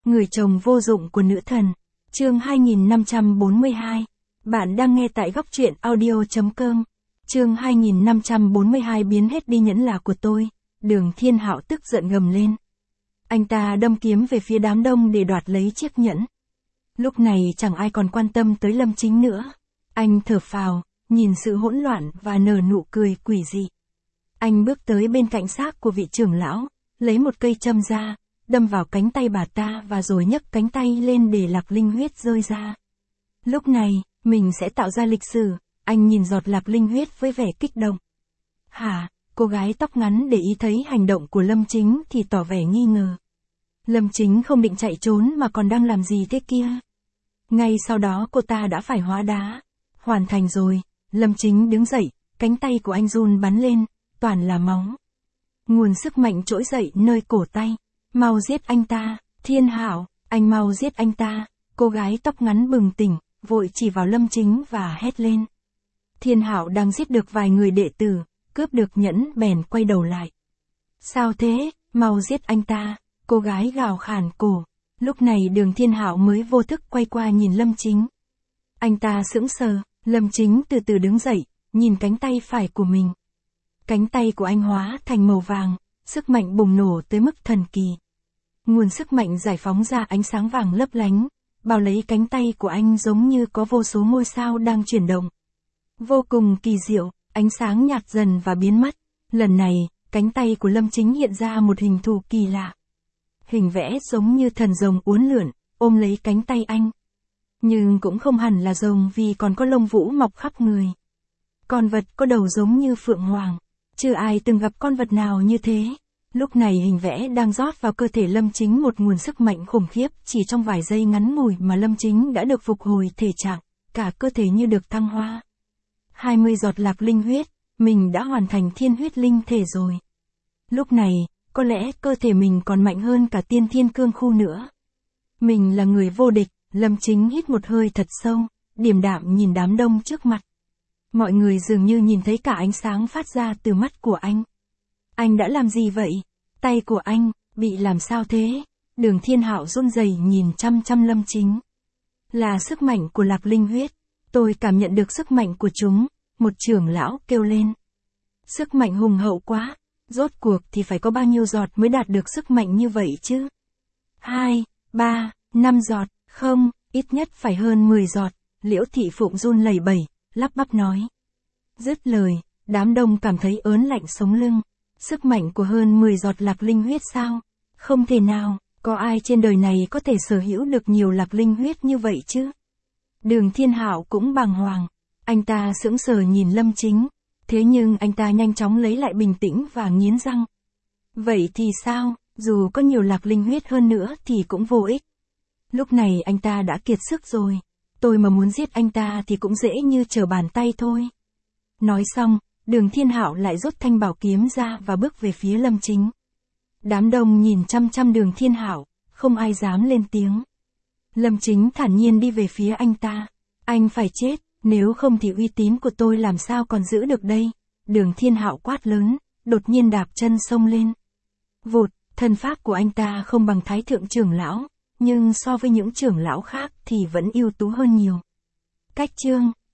Người chồng vô dụng của nữ thần. Chương 2542. Bạn đang nghe tại góc truyện audio.com. Chương 2542 biến hết đi nhẫn là của tôi. Đường Thiên Hạo tức giận gầm lên. Anh ta đâm kiếm về phía đám đông để đoạt lấy chiếc nhẫn. Lúc này chẳng ai còn quan tâm tới Lâm Chính nữa. Anh thở phào, nhìn sự hỗn loạn và nở nụ cười quỷ dị. Anh bước tới bên cạnh xác của vị trưởng lão, lấy một cây châm ra, đâm vào cánh tay bà ta và rồi nhấc cánh tay lên để lạc linh huyết rơi ra. Lúc này, mình sẽ tạo ra lịch sử, anh nhìn giọt lạc linh huyết với vẻ kích động. Hả, cô gái tóc ngắn để ý thấy hành động của Lâm Chính thì tỏ vẻ nghi ngờ. Lâm Chính không định chạy trốn mà còn đang làm gì thế kia? Ngay sau đó cô ta đã phải hóa đá. Hoàn thành rồi, Lâm Chính đứng dậy, cánh tay của anh run bắn lên, toàn là máu. Nguồn sức mạnh trỗi dậy nơi cổ tay. Mau giết anh ta, Thiên Hạo, anh mau giết anh ta. Cô gái tóc ngắn bừng tỉnh, vội chỉ vào Lâm Chính và hét lên. Thiên Hạo đang giết được vài người đệ tử, cướp được nhẫn bèn quay đầu lại. Sao thế, mau giết anh ta, cô gái gào khản cổ. Lúc này Đường Thiên Hạo mới vô thức quay qua nhìn Lâm Chính. Anh ta sững sờ, Lâm Chính từ từ đứng dậy, nhìn cánh tay phải của mình. Cánh tay của anh hóa thành màu vàng, sức mạnh bùng nổ tới mức thần kỳ. Nguồn sức mạnh giải phóng ra ánh sáng vàng lấp lánh, bao lấy cánh tay của anh giống như có vô số ngôi sao đang chuyển động. Vô cùng kỳ diệu, ánh sáng nhạt dần và biến mất. Lần này, cánh tay của Lâm Chính hiện ra một hình thù kỳ lạ. Hình vẽ giống như thần rồng uốn lượn, ôm lấy cánh tay anh. Nhưng cũng không hẳn là rồng vì còn có lông vũ mọc khắp người. Con vật có đầu giống như phượng hoàng. Chưa ai từng gặp con vật nào như thế. Lúc này hình vẽ đang rót vào cơ thể Lâm Chính một nguồn sức mạnh khủng khiếp, chỉ trong vài giây ngắn ngủi mà Lâm Chính đã được phục hồi thể trạng, cả cơ thể như được thăng hoa. 20 giọt lạc linh huyết, mình đã hoàn thành thiên huyết linh thể rồi. Lúc này, có lẽ cơ thể mình còn mạnh hơn cả tiên thiên cương khu nữa. Mình là người vô địch, Lâm Chính hít một hơi thật sâu, điềm đạm nhìn đám đông trước mặt. Mọi người dường như nhìn thấy cả ánh sáng phát ra từ mắt của anh. Anh đã làm gì vậy? Tay của anh, bị làm sao thế? Đường Thiên Hạo run rẩy nhìn chăm chăm Lâm Chính. Là sức mạnh của lạc linh huyết. Tôi cảm nhận được sức mạnh của chúng, một trưởng lão kêu lên. Sức mạnh hùng hậu quá, rốt cuộc thì phải có bao nhiêu giọt mới đạt được sức mạnh như vậy chứ? 2, 3, 5 giọt, không, ít nhất phải hơn 10 giọt, Liễu Thị Phụng run lẩy bẩy, lắp bắp nói. Dứt lời, đám đông cảm thấy ớn lạnh sống lưng. Sức mạnh của hơn 10 giọt lạc linh huyết sao? Không thể nào, có ai trên đời này có thể sở hữu được nhiều lạc linh huyết như vậy chứ? Đường Thiên Hạo cũng bàng hoàng. Anh ta sững sờ nhìn Lâm Chính. Thế nhưng anh ta nhanh chóng lấy lại bình tĩnh và nghiến răng. Vậy thì sao, dù có nhiều lạc linh huyết hơn nữa thì cũng vô ích. Lúc này anh ta đã kiệt sức rồi. Tôi mà muốn giết anh ta thì cũng dễ như trở bàn tay thôi. Nói xong, Đường Thiên Hạo lại rút thanh bảo kiếm ra và bước về phía Lâm Chính. Đám đông nhìn chăm chăm Đường Thiên Hạo, không ai dám lên tiếng. Lâm Chính thản nhiên đi về phía anh ta. Anh phải chết, nếu không thì uy tín của tôi làm sao còn giữ được đây. Đường Thiên Hạo quát lớn, đột nhiên đạp chân xông lên. Vụt, thân pháp của anh ta không bằng Thái Thượng trưởng lão, nhưng so với những trưởng lão khác thì vẫn ưu tú hơn nhiều. Cách chương